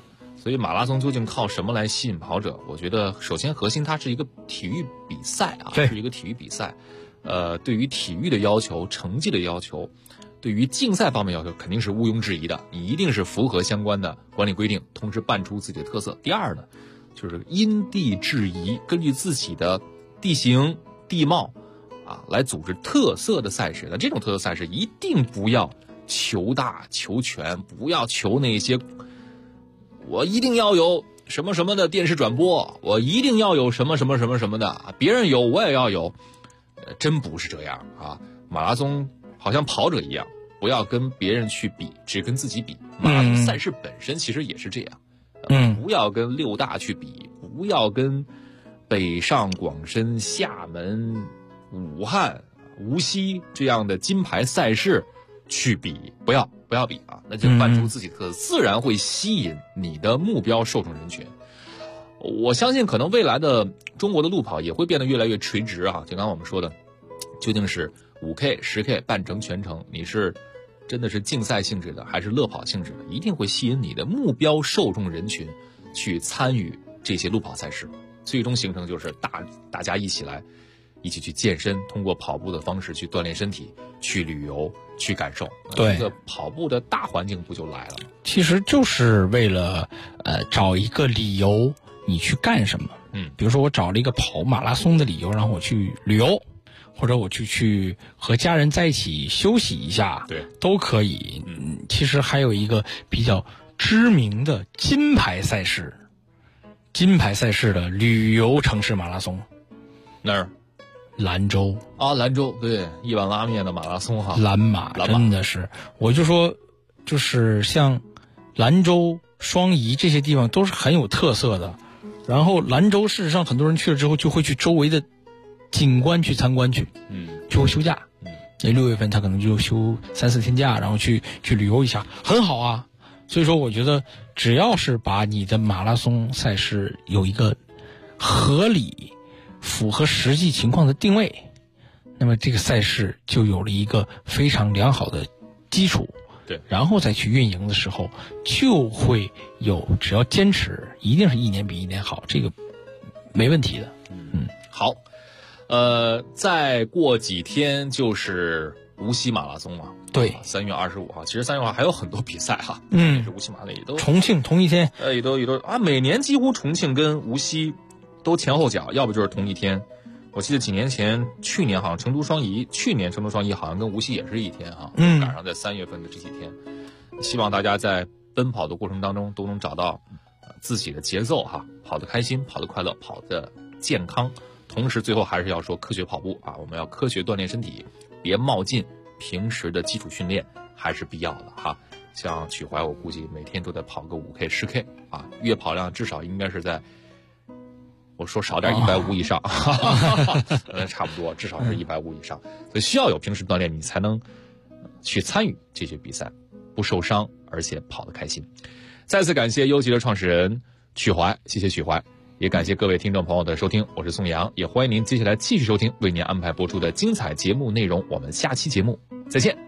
所以马拉松究竟靠什么来吸引跑者？我觉得首先核心它是一个体育比赛啊，是一个体育比赛。对于体育的要求、成绩的要求，对于竞赛方面要求肯定是毋庸置疑的。你一定是符合相关的管理规定，同时办出自己的特色。第二呢，就是因地制宜，根据自己的地形地貌啊来组织特色的赛事。那这种特色赛事一定不要求大求全，不要求那些我一定要有什么什么的电视转播，我一定要有什么什么什么什么的，别人有我也要有。真不是这样啊！马拉松好像跑者一样，不要跟别人去比，只跟自己比。马拉松赛事本身其实也是这样，不要跟六大去比，不要跟北上广深、厦门、武汉、无锡这样的金牌赛事去比，不要比啊！那就办出自己的特色，自然会吸引你的目标受众人群。我相信可能未来的中国的路跑也会变得越来越垂直啊，就刚刚我们说的，究竟是5K、10K 半程全程，你是真的是竞赛性质的还是乐跑性质的，一定会吸引你的目标受众人群去参与这些路跑赛事，最终形成就是大家一起去健身，通过跑步的方式去锻炼身体，去旅游，去感受。 对， 这个跑步的大环境不就来了吗？ 其实就是为了找一个理由你去干什么。比如说我找了一个跑马拉松的理由，然后我去旅游，或者我去和家人在一起休息一下， 对， 都可以。其实还有一个比较知名的金牌赛事的旅游城市马拉松， 那儿兰州啊，兰州，对，一碗拉面的马拉松哈， 蓝马真的是，我就说，就是像兰州、双宜这些地方都是很有特色的。然后兰州事实上很多人去了之后就会去周围的景观去参观去，就会休假。那6月份他可能就休3-4天假，然后去旅游一下，很好啊。所以说我觉得只要是把你的马拉松赛事有一个合理符合实际情况的定位，那么这个赛事就有了一个非常良好的基础。 对， 然后再去运营的时候，就会有，只要坚持，一定是一年比一年好，这个没问题的。 好，再过几天就是无锡马拉松嘛。 对 ，3月25号，其实3月5号还有很多比赛哈。也是无锡马拉松也都。 重庆同一天。 也都啊，每年几乎重庆跟无锡都前后脚，要不就是同一天。我记得几年前，去年好像成都双宜好像跟无锡也是一天啊，赶上在3月份的这几天。希望大家在奔跑的过程当中都能找到自己的节奏哈，跑得开心，跑得快乐，跑得健康。同时最后还是要说科学跑步啊，我们要科学锻炼身体，别冒进，平时的基础训练还是必要的哈。像曲怀我估计每天都得跑个5K、10K 啊，月跑量至少应该是在，我说少点150以上，差不多，至少是150以上，所以需要有平时锻炼，你才能去参与这些比赛，不受伤，而且跑得开心。再次感谢优吉的创始人曲怀，谢谢曲怀，也感谢各位听众朋友的收听，我是宋阳，也欢迎您接下来继续收听为您安排播出的精彩节目内容，我们下期节目再见。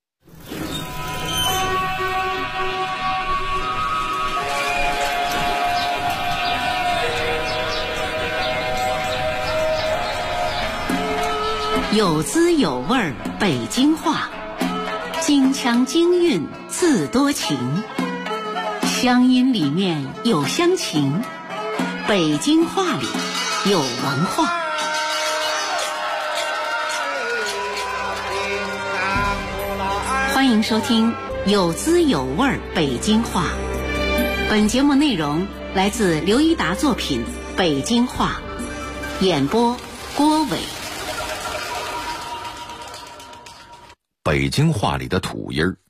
有滋有味儿北京话，京腔京韵自多情，乡音里面有乡情，北京话里有文化。欢迎收听有滋有味儿北京话。本节目内容来自刘一达作品《北京话》，演播郭伟。 北京话里的土音儿。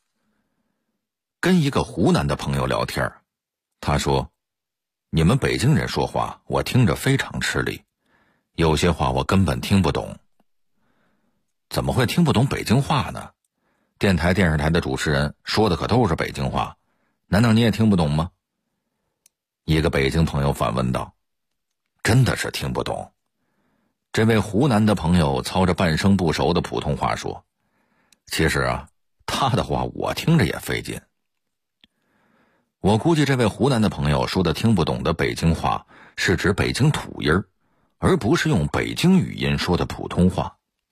跟一个湖南的朋友聊天，他说：“你们北京人说话，我听着非常吃力，有些话我根本听不懂。”怎么会听不懂北京话呢？电台、电视台的主持人说的可都是北京话，难道你也听不懂吗？一个北京朋友反问道：“真的是听不懂。”这位湖南的朋友操着半生不熟的普通话说：“其实啊，他的话我听着也费劲。” 我估计这位湖南的朋友说的听不懂的北京话是指北京土音儿，而不是用北京语音说的普通话。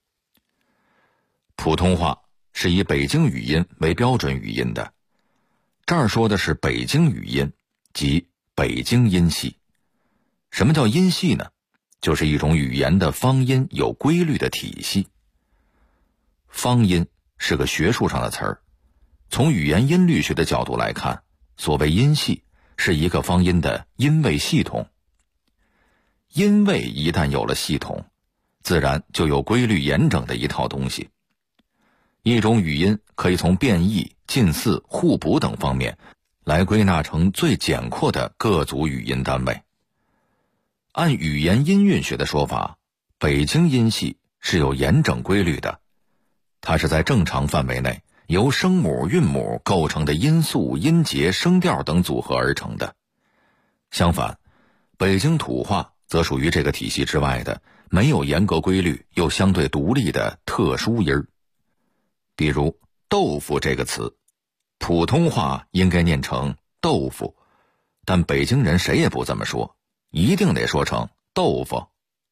普通话是以北京语音为标准语音的，这儿说的是北京语音，即北京音系。什么叫音系呢？就是一种语言的方音有规律的体系。方音是个学术上的词儿，从语言音律学的角度来看，所谓音系是一个方音的音位系统。音位一旦有了系统，自然就有规律严整的一套东西。一种语音可以从变异、近似、互补等方面来归纳成最简括的各组语音单位。按语言音韵学的说法，北京音系是有严整规律的，它是在正常范围内由声母、韵母构成的音素、音节、声调等组合而成的。相反，北京土话则属于这个体系之外的没有严格规律又相对独立的特殊音儿。比如豆腐这个词，普通话应该念成豆腐，但北京人谁也不这么说，一定得说成豆腐。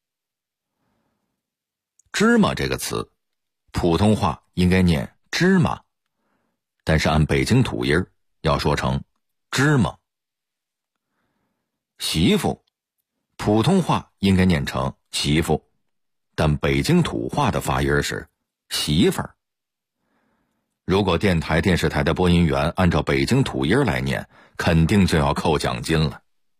芝麻这个词，普通话应该念芝麻，但是按北京土音要说成芝麻。媳妇，普通话应该念成媳妇，但北京土话的发音是媳妇儿。如果电台、电视台的播音员按照北京土音来念，肯定就要扣奖金了。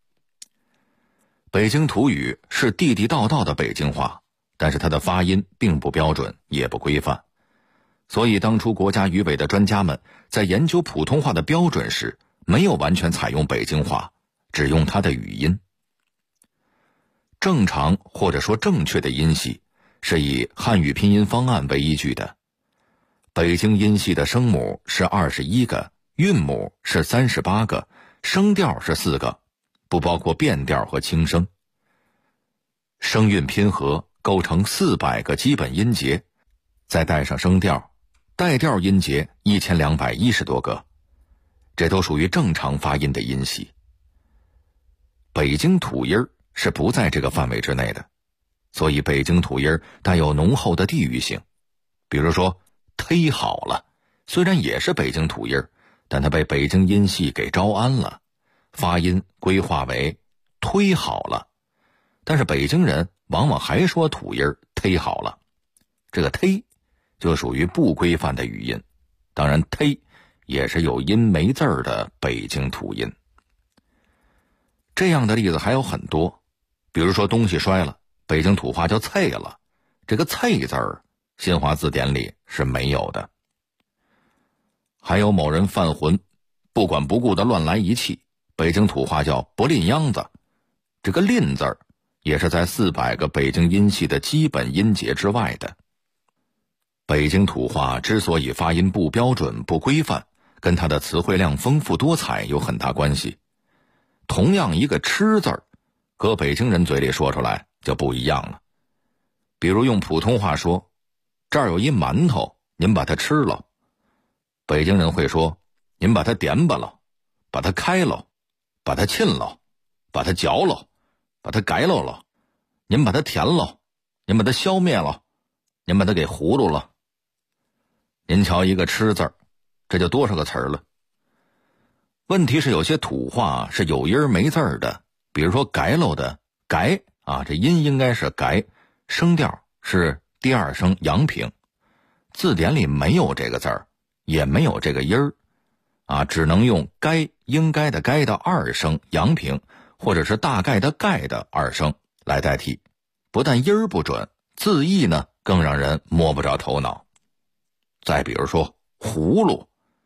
北京土语是地地道道的北京话，但是它的发音并不标准，也不规范。所以当初国家语委的专家们在研究普通话的标准时，没有完全采用北京话，只用它的语音。正常或者说正确的音系是以汉语拼音方案为依据的。北京音系的声母是21个，韵母是38个，声调是4个，不包括变调和轻声。声韵拼合构成400个基本音节，再带上声调，带调音节1210多个，这都属于正常发音的音系。北京土音是不在这个范围之内的，所以北京土音带有浓厚的地域性。比如说忒好了，虽然也是北京土音，但它被北京音系给招安了，发音规划为忒好了。但是北京人往往还说土音忒好了，这个忒就属于不规范的语音，当然忒也是有音没字儿的北京土音。这样的例子还有很多，比如说东西摔了，北京土话叫啐了，这个啐字儿新华字典里是没有的。还有某人犯浑，不管不顾的乱来一气，北京土话叫不吝秧子，这个吝字儿也是在400个北京音系的基本音节之外的。北京土话之所以发音不标准不规范，跟它的词汇量丰富多彩有很大关系。同样一个吃字儿，搁北京人嘴里说出来就不一样了。比如用普通话说，这儿有一馒头，您把它吃了，北京人会说，您把它点吧了，把它开了，把它沁了，把它嚼了，把它改了，您把它填了，您把它消灭了，您把它给葫芦了。您瞧一个吃字儿，这就多少个词儿了。问题是有些土话是有音没字儿的，比如说改喽的改啊，这音应该是改，声调是第二声阳平，字典里没有这个字儿，也没有这个音儿啊，只能用该应该的该的二声阳平，或者是大概的概的二声来代替，不但音儿不准，字义呢更让人摸不着头脑。再比如说葫芦，